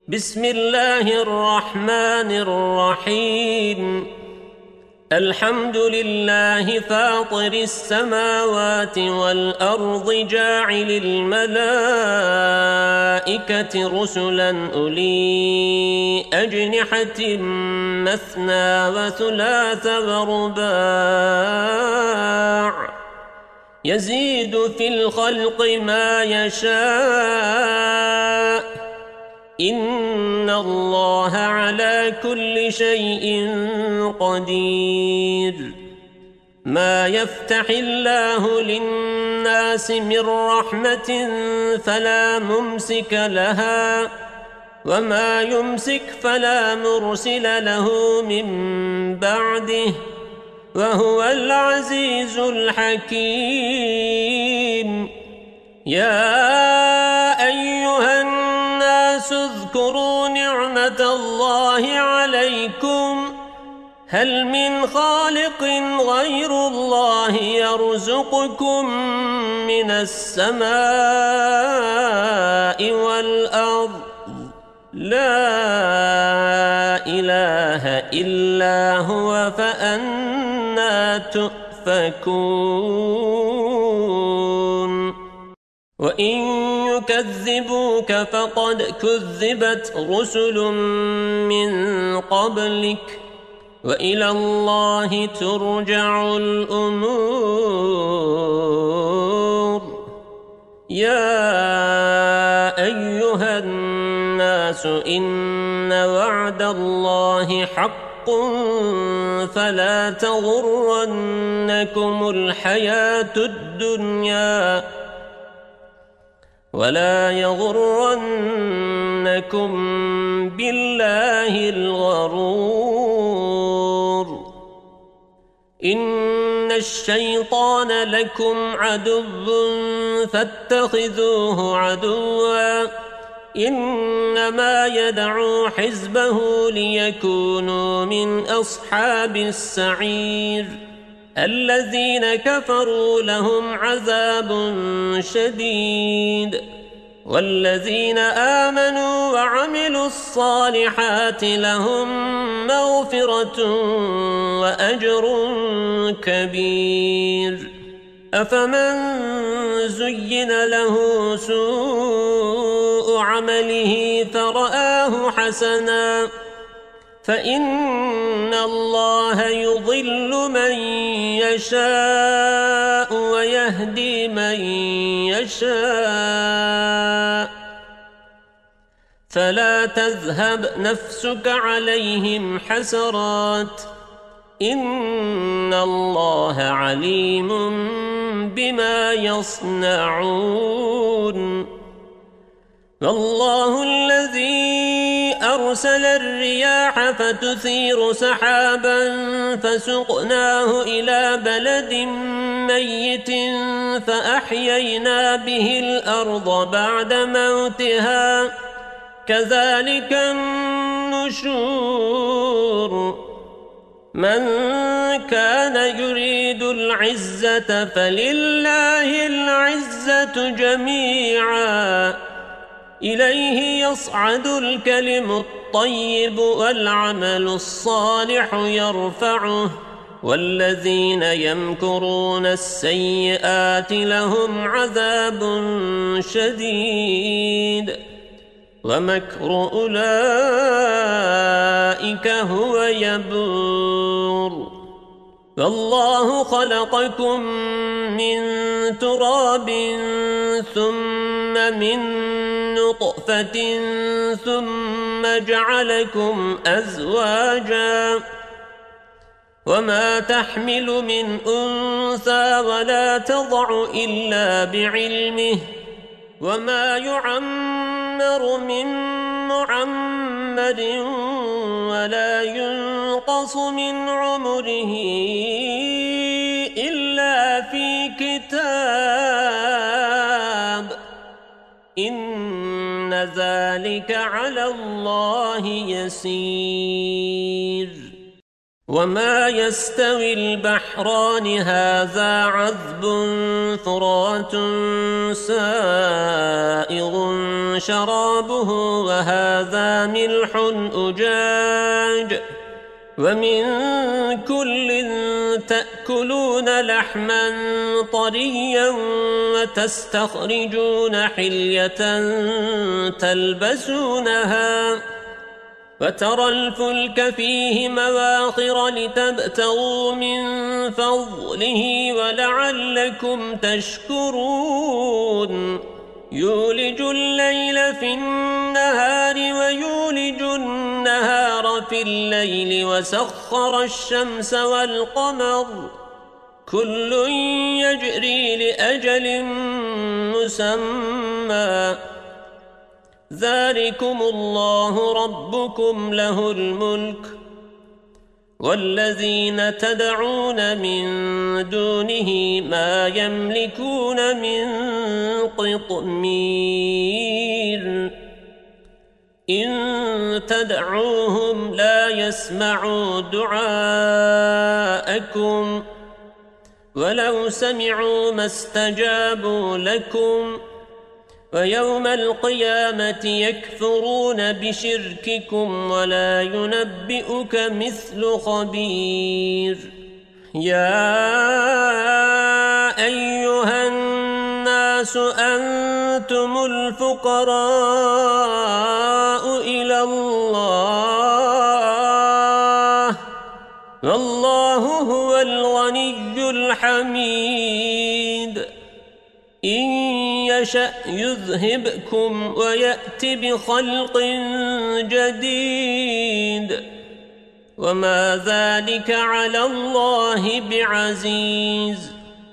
بسم الله الرحمن الرحيم. الحمد لله فاطر السماوات والأرض جاعل الملائكة رسلا أولي أجنحة مثنى وثلاث ورباع يزيد في الخلق ما يشاء إن الله على كل شيء قدير. ما يفتح الله للناس من رحمة فلا ممسك لها وما يمسك فلا مرسل له من بعده وهو العزيز الحكيم. يا أيها الناس اذكروا نعمة الله عليكم هل من خالق غير الله يرزقكم من السماء والأرض؟ لا إله إلا هو فأنى تؤفكون. وإن يكذبوك فقد كذبت رسل من قبلك وإلى الله ترجع الأمور. يا أيها الناس إن وعد الله حق فلا تغرنكم الحياة الدنيا ولا يغرنكم بالله الغرور. إن الشيطان لكم عدو فاتخذوه عدوا إنما يدعو حزبه ليكونوا من أصحاب السعير. الذين كفروا لهم عذاب شديد والذين آمنوا وعملوا الصالحات لهم مغفرة وأجر كبير. أفمن زين له سوء عمله فرآه حسنا فإن الله يضل من يشاء ويهدي من يشاء فلا تذهب نفسك عليهم حسرات إن الله عليم بما يصنعون. والله الذي أرسل الرياح فتثير سحابا فسقناه إلى بلد ميت فأحيينا به الأرض بعد موتها كذلك النشور. من كان يريد العزة فلله العزة جميعا إليه يصعد الكلم الطيب والعمل الصالح يرفعه والذين يمكرون السيئات لهم عذاب شديد ومكر أولئك هو يبور. والله خلقكم من تراب ثم من نطفة ثم جعلكم أزواجا وما تحمل من أنثى ولا تضع إلا بعلمه وما يعمر من معمر ولا ينقص من عمره إلا في كتاب إن ذلك على الله يسير. وما يستوي البحران هذا عذب فرات سائغ شرابه وهذا ملح أجاج ومن كل تأكلون لحما طريا وتستخرجون حلية تلبسونها وترى الفلك فيه مواخر لتبتغوا من فضله ولعلكم تشكرون يولج الليل في النهار ويولج النهار في الليل وسخر الشمس والقمر كل يجري لأجل مسمى ذلكم الله ربكم له الملك والذين تدعون من دونه ما يملكون من قطمير إن تدعوهم لا يسمعوا دعاءكم ولو سمعوا ما استجابوا لكم ويوم القيامة يكفرون بشرككم ولا ينبئك مثل خبير يا أيها الناس أنتم الفقراء إلى الله والله هو الغني الحميد إن يشأ يذهبكم ويأت بخلق جديد وما ذلك على الله بعزيز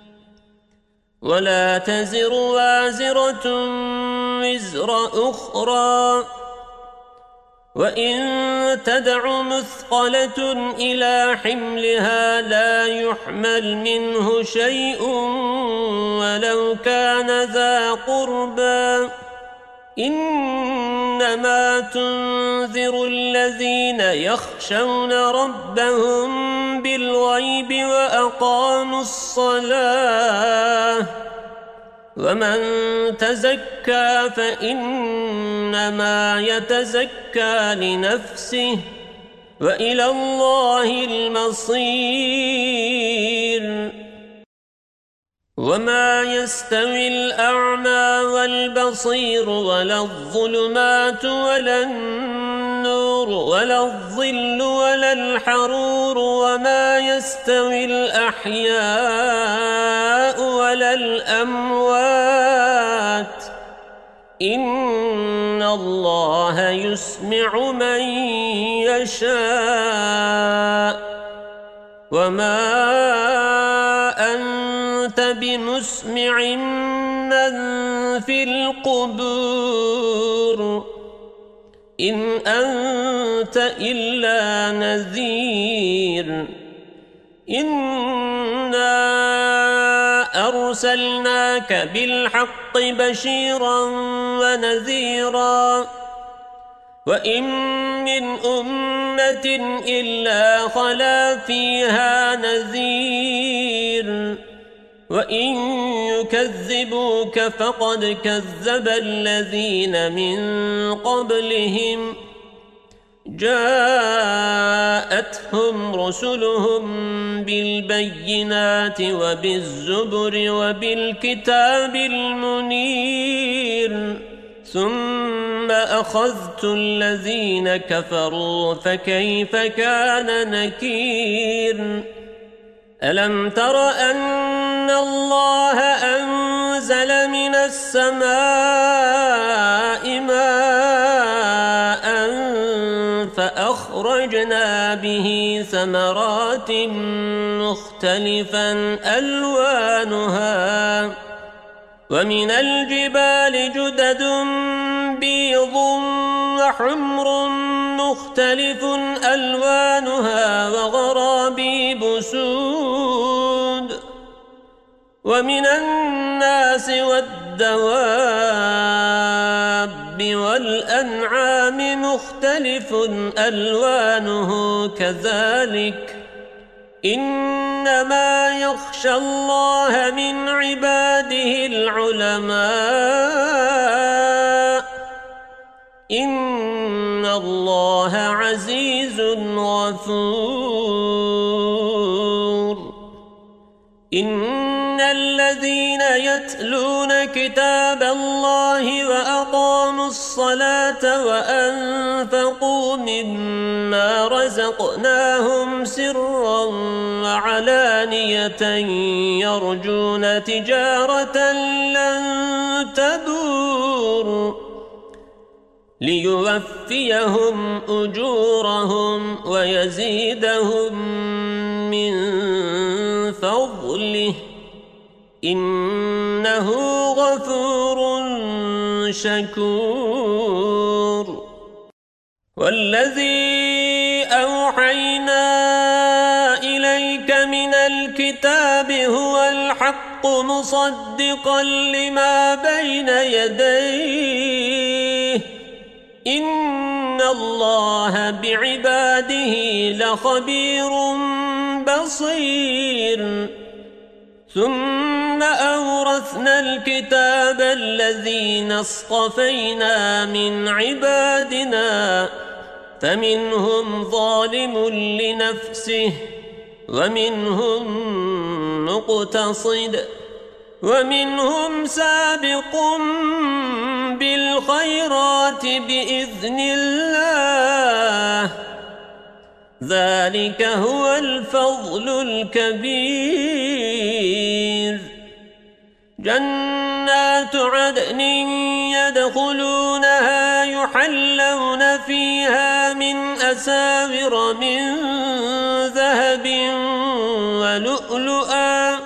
ولا تزر وازرة وزر أخرى وإن تدع مثقلة إلى حملها لا يحمل منه شيء ولو كان ذا قربى إنما تنذر الذين يخشون ربهم بالغيب وأقاموا الصلاة ومن تزكى فإنما يتزكى لنفسه وإلى الله المصير وما يستوي الأعمى والبصير ولا الظلمات ولا النور ولا الظل ولا الحرور وما يستوي الأحياء ولا الأموات إن الله يسمع من يشاء وما أنت بمسمع من في القبور إن أنت إلا نذير إنا أرسلناك بالحق بشيرا ونذيرا وإن من أمة إلا خلا فيها نذير وإن يكذبوك فقد كذب الذين من قبلهم جاءتهم رسلهم بالبينات وبالزبر وبالكتاب المنير ثم أخذت الذين كفروا فكيف كان نكير ألم تر أن الله أنزل من السماء ماء فأخرجنا به ثمرات مختلفا ألوانها ومن الجبال جدد بيض وحمر مختلف ألوانها وغرابيب سود ومن الناس والدواب والأنعام مختلف ألوانه كذلك إنما يخشى الله من عباده العلماء إن الله عزيز غفور إن الذين يتلون كتاب الله وأقاموا الصلاة وأنفقوا مما رزقناهم سرا وعلانية يرجون تجارة لن تبور ليوفيهم أجورهم ويزيدهم من فضله إنه غفور شكور والذي أوحينا إليك من الكتاب هو الحق مصدقا لما بين يديه إن الله بعباده لخبير بصير ثم أورثنا الكتاب الذين اصطفينا من عبادنا فمنهم ظالم لنفسه ومنهم مقتصد ومنهم سابق بالخيرات بإذن الله ذلك هو الفضل الكبير جنات عدن يدخلونها يحلون فيها من أساور من ذهب ولؤلؤا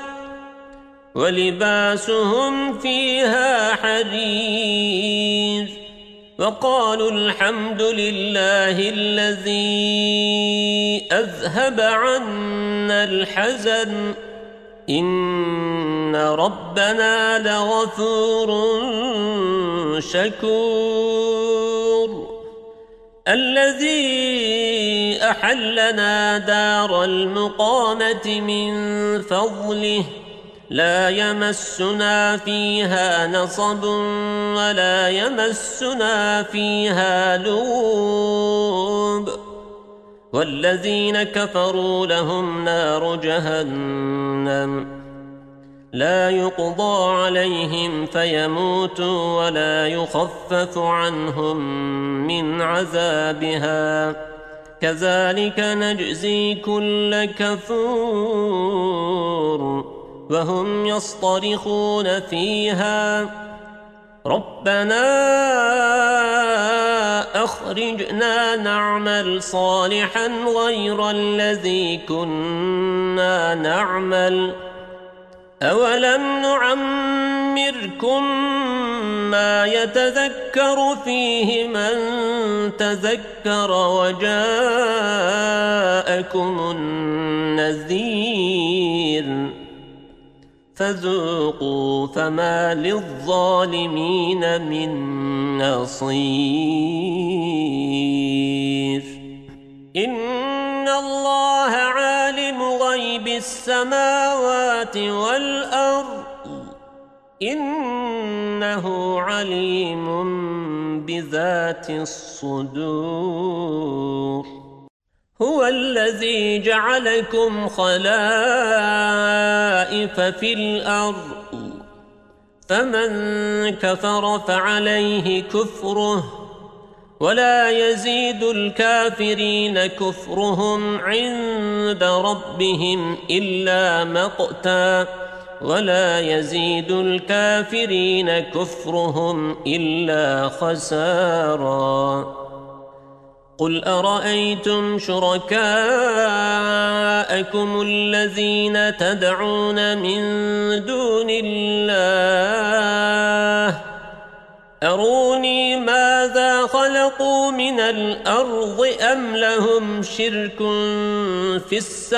ولباسهم فيها حرير وقالوا الحمد لله الذي أذهب عنا الحزن إن ربنا لغفور شكور الذي أحلنا دار المقامة من فضله لا يمسنا فيها نصب ولا يمسنا فيها لغوب والذين كفروا لهم نار جهنم لا يقضى عليهم فيموتوا ولا يخفف عنهم من عذابها كذلك نجزي كل كفور وهم يصطرخون فيها ربنا أخرجنا نعمل صالحا غير الذي كنا نعمل أولم نعمركم ما يتذكر فيه من تذكر وجاءكم النذير فذوقوا فما للظالمين من نصير إن الله عالم غيب السماوات والأرض إنه عليم بذات الصدور هو الذي جعلكم خلائف في الأرض فمن كفر فعليه كفره ولا يزيد الكافرين كفرهم عند ربهم إلا مقتا ولا يزيد الكافرين كفرهم إلا خسارا قل أرأيتم شركاءكم الذين تدعون من دون الله أروني ماذا خلقوا من الأرض أم لهم شرك في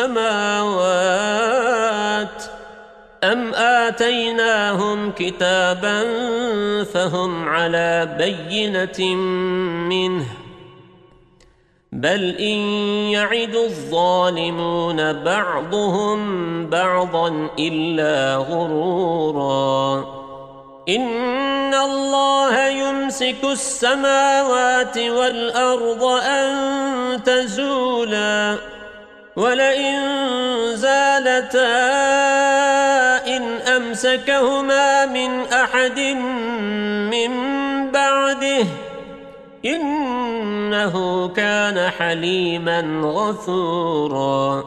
السماوات أم آتيناهم كتابا فهم على بينة منه بل إن يعد الظالمون بعضهم بعضا إلا غرورا إن الله يمسك السماوات والأرض أن تزولا ولئن زالتا إن أمسكهما من أحد من بعده إنه كان حليما غفورا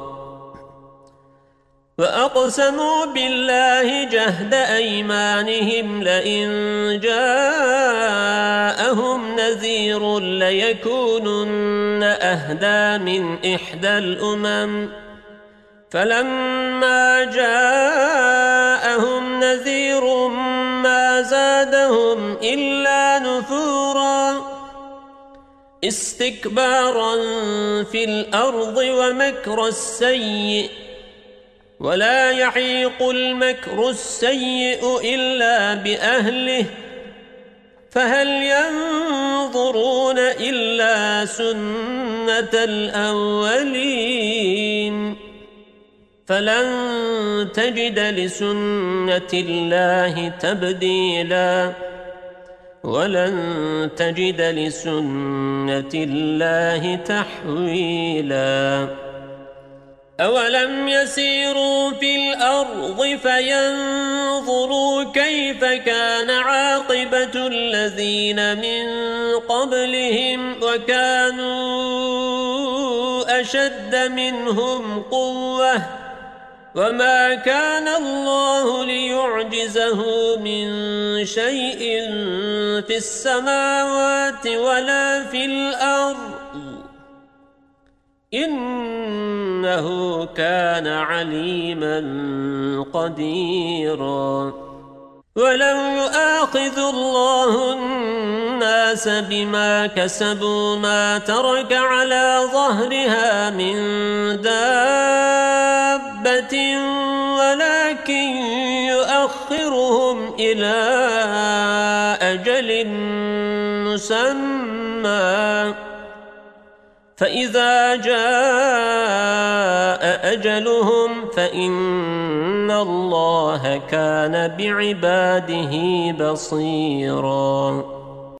وأقسموا بالله جهد أيمانهم لئن جاءهم نذير ليكونن أهدى من إحدى الأمم فلما جاءهم نذير ما زادهم إلا نفورا استكبارا في الأرض ومكر السيء ولا يحيق المكر السيء إلا بأهله فهل ينظرون إلا سنة الأولين فلن تجد لسنة الله تبديلا ولن تجد لسنة الله تحويلا أولم يسيروا في الأرض فينظروا كيف كان عاقبة الذين من قبلهم وكانوا أشد منهم قوة وما كان الله ليعجزه من شيء في السماوات ولا في الأرض إنه كان عليما قديرا ولو يؤاخذ الله الناس بما كسبوا ما ترك على ظهرها من دابة ولكن يؤخرهم إلى أجل مسمى فإذا جاء أجلهم فإن الله كان بعباده بصيراً